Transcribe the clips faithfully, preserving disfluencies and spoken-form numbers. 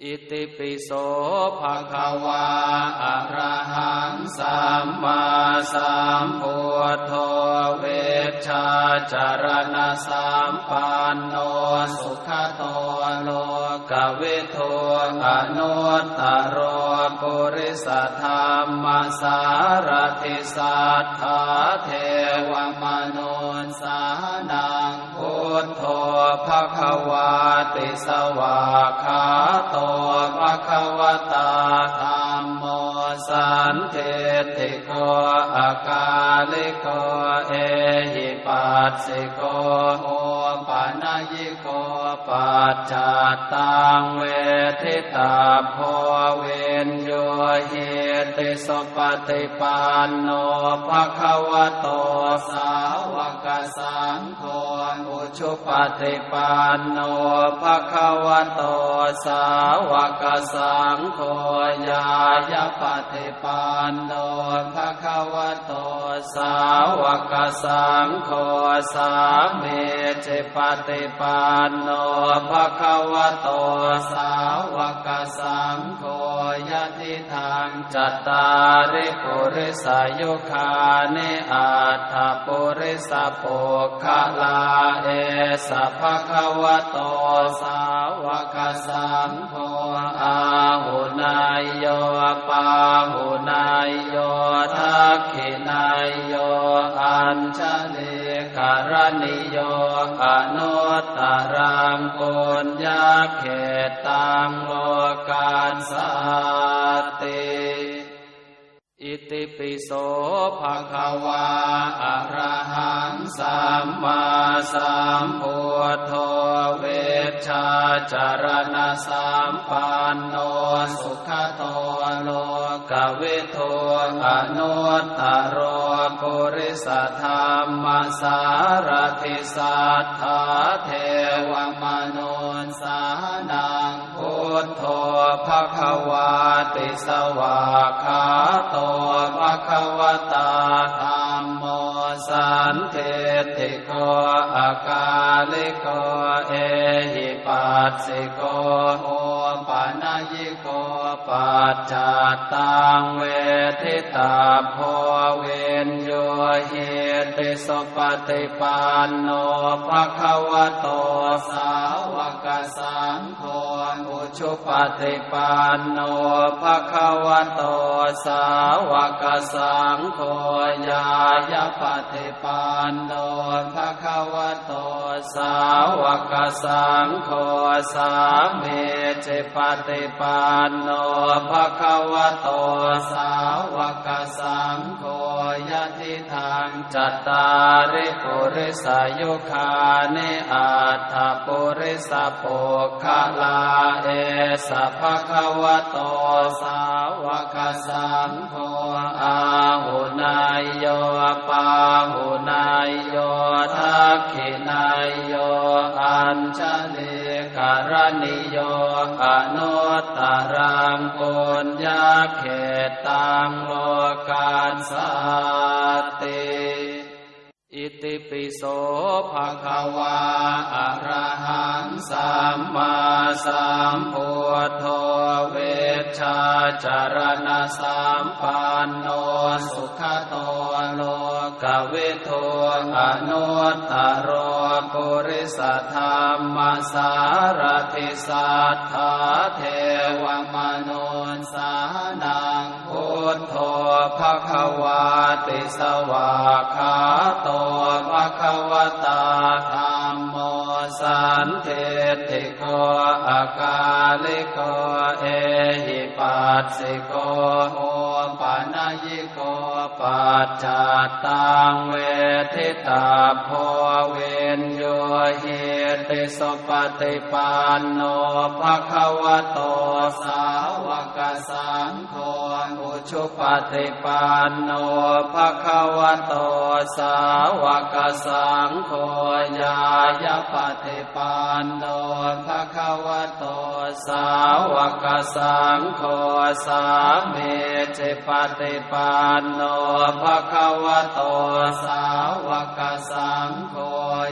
อิติปิโสภะคะวาอะระหังสัมมาสัมพุทโธเวชชาจารณะสัมปันโนสุขโตโลกวิทูอนุตตโรปุริสธรรมสารถิสัทธาเทวมนุสสานังพุทโธภะคะวาติสวากขาโตภะคะวตาธัมโมสันทิฏฐิโกอะกาลิโกเอหิปัสสิโกโอปะนะยิโกปัจจัตตังเวทิตาโพเวนโยหิติสุปฏิปันโนภะคะวะโตสาวกสังโฆอุชุปฏิปันโนภะคะวะโตสาวกสังโฆญายปฏิปันโนภะคะวะโตสาวกสังโฆสามีจิปฏิปันโนภะคะวะโตสาวกสังโฆยะทิทังจัตตาริปุริสายุคานิอัตถปุริสปุคคะลาเอสะภะคะวะโตสาวกสังโฆอาหุนายโยปาหุนายโยทักขินายโยอัญชลีกรณิโยอนุตตรังปุญญาเขตังโลกาสัตติอิติปิโสภะคะวาอะระหังสัมมาสัมพุทโธเวชชาจารณะสัมปันโนสุขโตโลกวิทูอนุตตโรปุริสธรรมสารถิสัทธาเทวมนุสสานังพุทโธภะคะวาติสวากขาโตภะคะวตาธัมโมสันทิฏฐิโกอะกาลิโกเอหิปัสสิโกโอปะนะยิโกปัจจัตตังเวทิตาโพเวนโยหิติสุปฏิปันโนภะคะวะโตสาวกสังโฆอุชุปฏิปันโนภะคะวะโตสาวกสังโฆญายปฏิปันโนภะคะวะโตสาวกสังโฆสามีจิปฏิปันโนภะคะวะโตสาวกสังโฆยะทิทังจัตตาริปุริสายุคานิอัตถปุริสปุคคะลาเอสะภะคะวะโตสาวกสังโฆอาหุนายโยปาหุนายโยทักขินายโยอัญชลีกรณิโยอนุตตรังปุญญาเขตังโลกาสัตติอิติปิโสภะคะวาอะระหังสัมมาสัมพุทโธเวชชาจารณะสัมปันโนสุขโตโลกวิทูอนุตตโรปุริสธรรมสารถิสัทธาเทวมนุสสานังพุทโธภะคะวาติสวากขาโตภะคะวตาธัมโมสันทิฏฐิโกอะกาลิโกเอหิปัสสิโกโอปะนะยิโกปัจจัตตังเวทิตาโพเวนโยหิติสุปฏิปันโนภะคะวะโตสาวกสังโฆอุชุปฏิปันโนภะคะวะโตสาวกสังโฆญายปฏิปันโนภะคะวะโตสาวกสังโฆสามีจิปฏิปันโนภะคะวะโตสาวกสังโฆ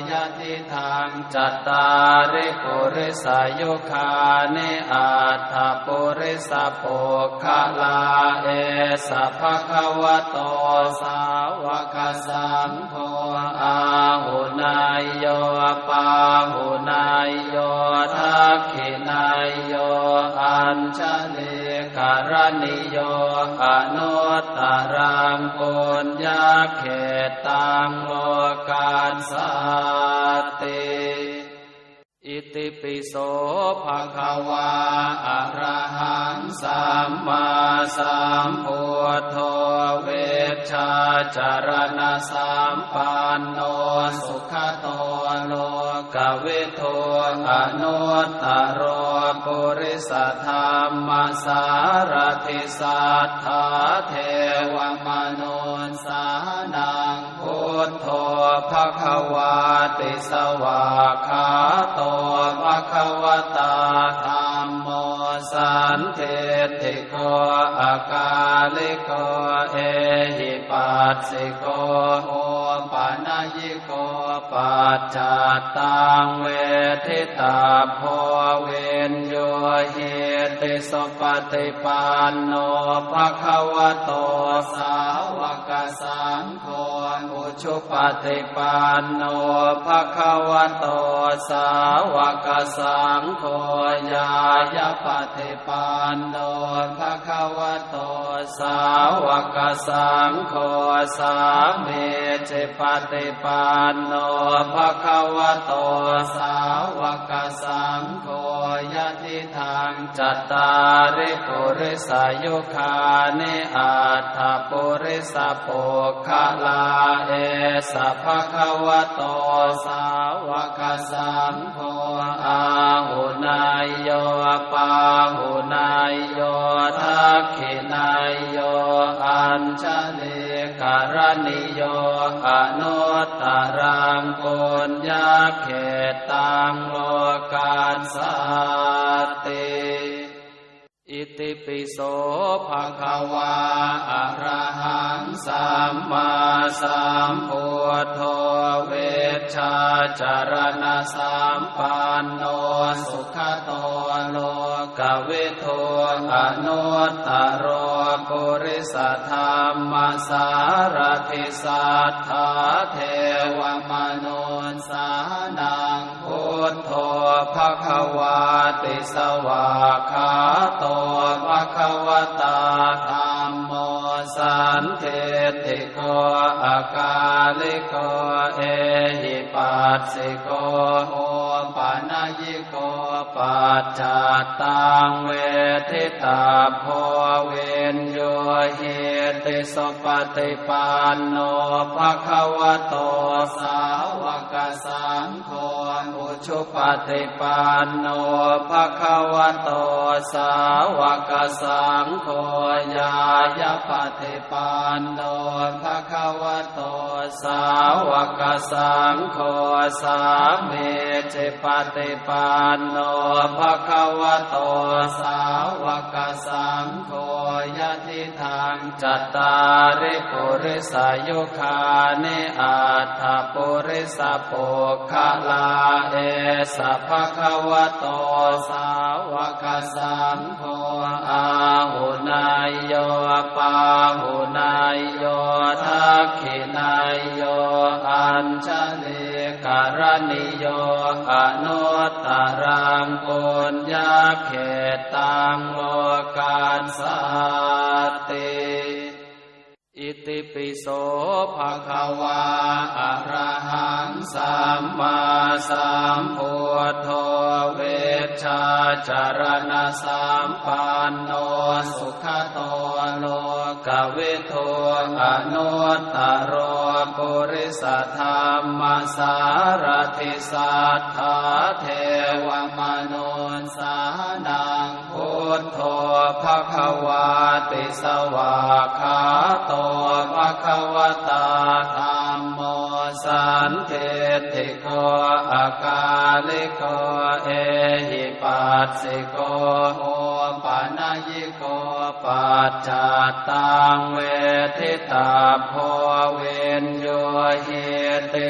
ยะทิทางจัตตาริปุริสายุคานิอัตถปุริสปุคคลาเอสะภะคะวะโตสาวกสังโฆอาหุนายโยปาหุนายโยทักขินายโยอัญชลีกรณิโยอนุตตรังปุญญาเขตังโลกาสัตติอิติปิโสภะคะวาอะระหังสัมมาสัมพุทโธเวชชาจารณะสัมปันโนสุขโตโลกวิทูอนุตตโรปุริสธรรมสารถิสัทธาเทวมนุสสานังพุทโธภะคะวาติสวากขาโตภะคะวตาธัมโมสันทิฏฐิโกอากาลิโกเอหิปัสสิโกโอปานายิโกปัจจัตตังเวทิตาโพเวนโยเหติสปฏิปันโนภะคะวะโตสาวกสังโฆอุชุปฏิปันโนภะคะวะโตสาวกสังโฆญายปฏิปันโนภะคะวะโตสาวกสังโฆสามีจิปฏิปันโนภะคะวะโตสาวกสังโฆยะทิทางจัตตาริปุริสายุคานิอัตถปุริสปุคคลาเอสะภะคะวะโตสาวกสังโฆอาหุนายโยปาหุนายโยทักขินายโยอัญชลีกรณิโยอนุตตรังปุญญาเขตังโลกาสัตติอิติปิโสภะคะวาอะระหังสัมมาสัมพุทโธเวชชาจารณะสัมปันโนสุขโตโลกวิทูอนุตตโรปุริสธรรมสารถิสัทธาเทวมนุสสานังพุทโธภะคะวาติสวากขาโตภะคะวตาธัมโมสันทิฏฐิโกอากาลิโกเอหิปัสสิโกโอปานายิโกปัจจัตตังเวทิตาโพเวนโยเหติสปฏิปันโนภะคะวะโตสาวกสังโฆอุชุปฏิปันโนภะคะวะโตสาวกสังโฆญายปฏิปันโนภะคะวะโตสาวกสังโฆสามีจิปฏิปันโนภะคะวะโตสาวกสังโฆยะทิทางจัตตาริปุริสายุคานิอัตถปุริสปุคคลาเอสะภะคะวะโตสาวกสังโฆอาหุนายโยปาหุนายโยทักขินายโยอัญชลีกรณิโยอนุตตรังปุญญาเขตังโลกาสัตติอิติปิโสภะคะวาอะระหังสัมมาสัมพุทโธเวชชาจารณะสัมปันโนสุขโตโลกวิทูอนุตตโรปุริสธรรมสารถิสัทธาเทวมนุสสานังพุทโธภะคะวาติสวากขาโตภะคะวตาธัมโมสันทิฏฐิโกอากาลิโกเอหิปัสสิโกโอปานายิโกปัจจัตตังเวทิตาโพเวนโยเหติ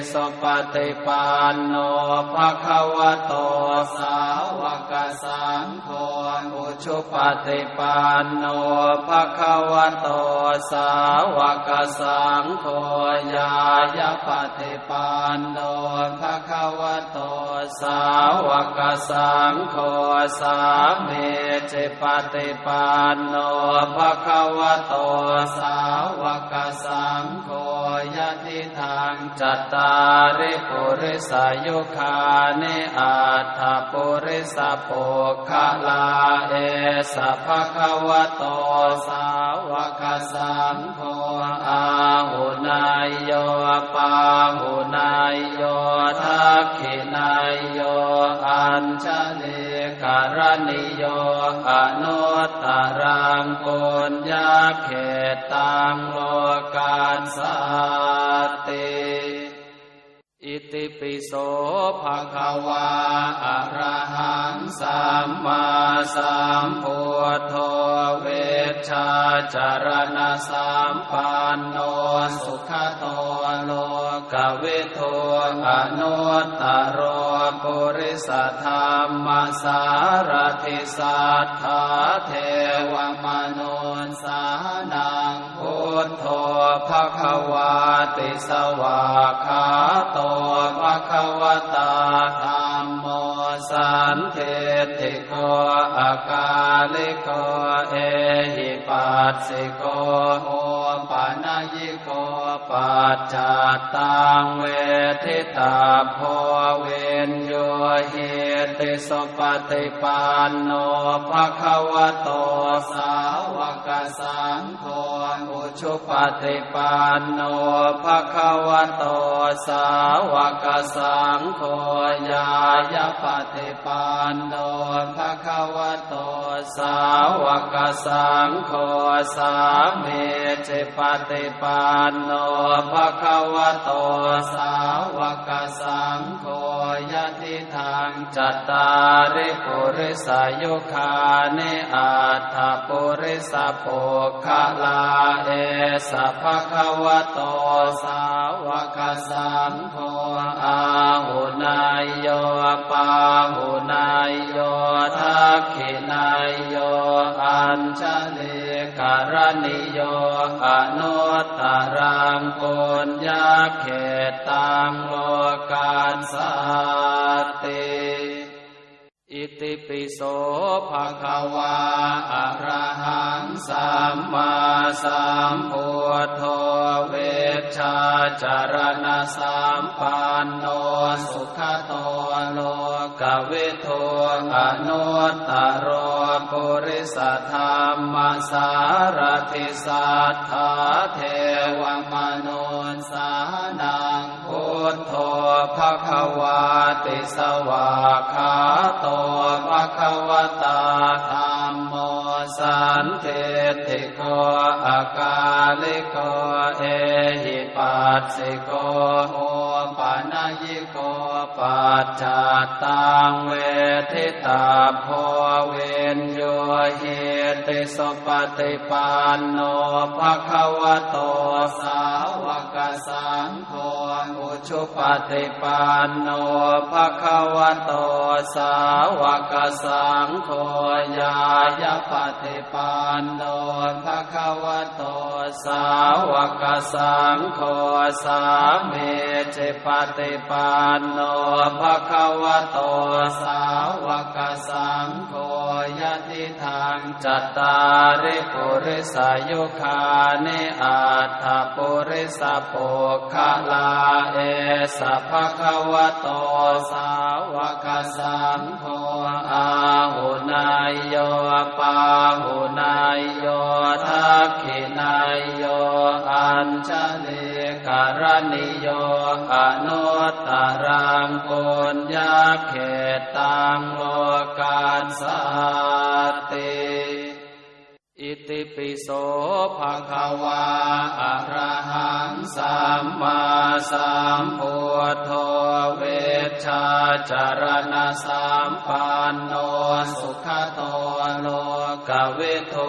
สุปฏิปันโนภควโตสาวกสังโฆอุชุปฏิปันโนภควโตสาวกสังโฆญายปฏิปันโนภควโตสาวกสังโฆสามีจิปฏิปันโนภควโตสาวกสังโฆยะทิทังจัตตาริปุริสายุคานิอัตถปุริสปุคคะลาเอสะภควโตสาวกสังโฆอาหุนายโยปาหุนายโยทักขินายโยอัญชลีกรณิโยอนุตตรังปุญญเขตังโลกาสัตติอิติปิโสภะคะวาอะระหังสัมมาสัมพุทโธเวชชาจารณะสัมปันโนสุขโตโลกวิทูอนุตตโรปุริสธรรมสารถิสัทธาเทวมนุสสานังพุทโธภะคะวาติสวากขาโตภะคะวตาธัมโมสันเทติโกอะกาลิโกเอหิปัสสิโกโอปานายิโกปัจจัตตังเวทิตาโพเวนโยหิติสุปฏิปันโนภะคะวะโตสาวกสังโฆอุชุปฏิปันโนภะคะวะโตสาวกสังโฆญายปฏิปันโนภะคะวะโตสาวกสังโฆสามีจิปฏิปันโนภะคะวะโตสาวกสังโฆยะทิทังจัตตาริปุริสายุคานิอัตถปุริสปุคคะลาเอสะภะคะวะโตสาวกสังโฆอาหุนายโยปาหุนายโยทักขินายโยอัญชลีกรณิโยอนุตตรังปุญญเขตังโลกาสัตติอิติปิโสภะคะวาอะระหังสัมมาสัมพุทโธเวชชาจารณะสัมปันโนสุขโตโลกวิทูอนุตตโรปุริสธรรมสารถิสัทธาเทวมนุสสานังพุทโธภะคะวาติสวากขาโตภะคะวตาธัมโมสันเทติโกอะกาลิโกเอหิปัสสิโกโอปานายิโกปัจจัตตังเวทิตาโพเวนโยหิติสุปฏิปันโนภะคะวะโตสาวกสังโฆอุชุปฏิปันโนภะคะวะโตสาวกสังโฆญายปฏิปันโนภะคะวะโตสาวกสังโฆสามีจิปฏิปันโนภะคะวะโตสาวกสังโฆยะทิทังจัตตาริปุริสายุคานิอัตถปุริสปุคคะลาเอสะภะคะวะโตสาวกสังโฆอาหุนายโยปาหุนายโยทักขินายโยอัญชลีกรณิโยอนุตตรังปุญญเขตังโลกาสัตติอิติปิโสภะคะวาอะระหังสัมมาสัมพุทโธเวชชาจารณะสัมปันโนสุขโตโลกวิทู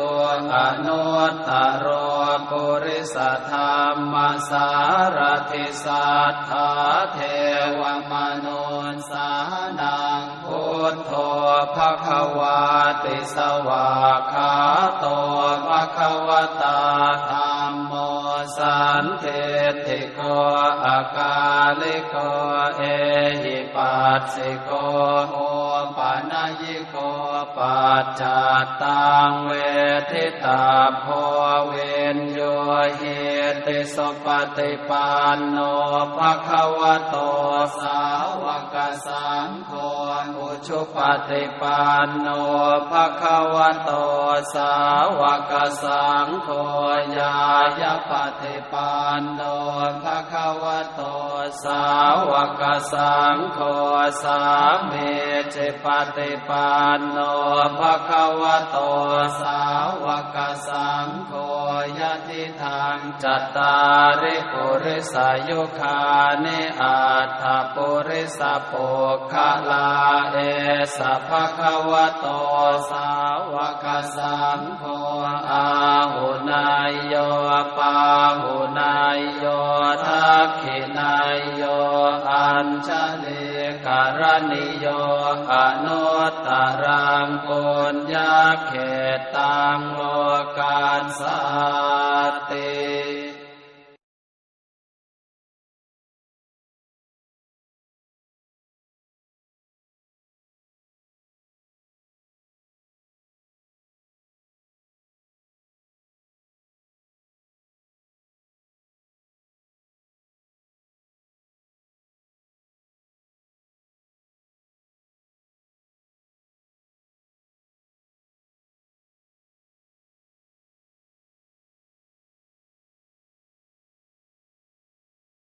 อนุตตโรปุริสธรรมสารถิสัทธาเทวมนุสสานังพุทโธภควาติสวากขาโตภควตาธัมโมสันทิฏฐิโกอากาลิโกเอหิปัสสิโกโอปานายิโกปัจจัตตังเวทิตาโพเวนโยหิติสุปฏิปันโนภควโตสาวกสังโฆอุชุปฏิปันโนภควโตสาวกสังโฆญายปฏิปันโนภควโตสาวกสังโฆสามีจิปฏิปันโนภควโตสาวกสังโฆยะทิทางจัตตาริปุริสายุคานิอัตถปุริสปุคขลาเอสะภควโตสาวกสังโฆอาหุนายโยปาหุนายโยทักขินายโยอัญชลีกรณิโยอนุตตรังปุญญาเขตังโลกัสสติ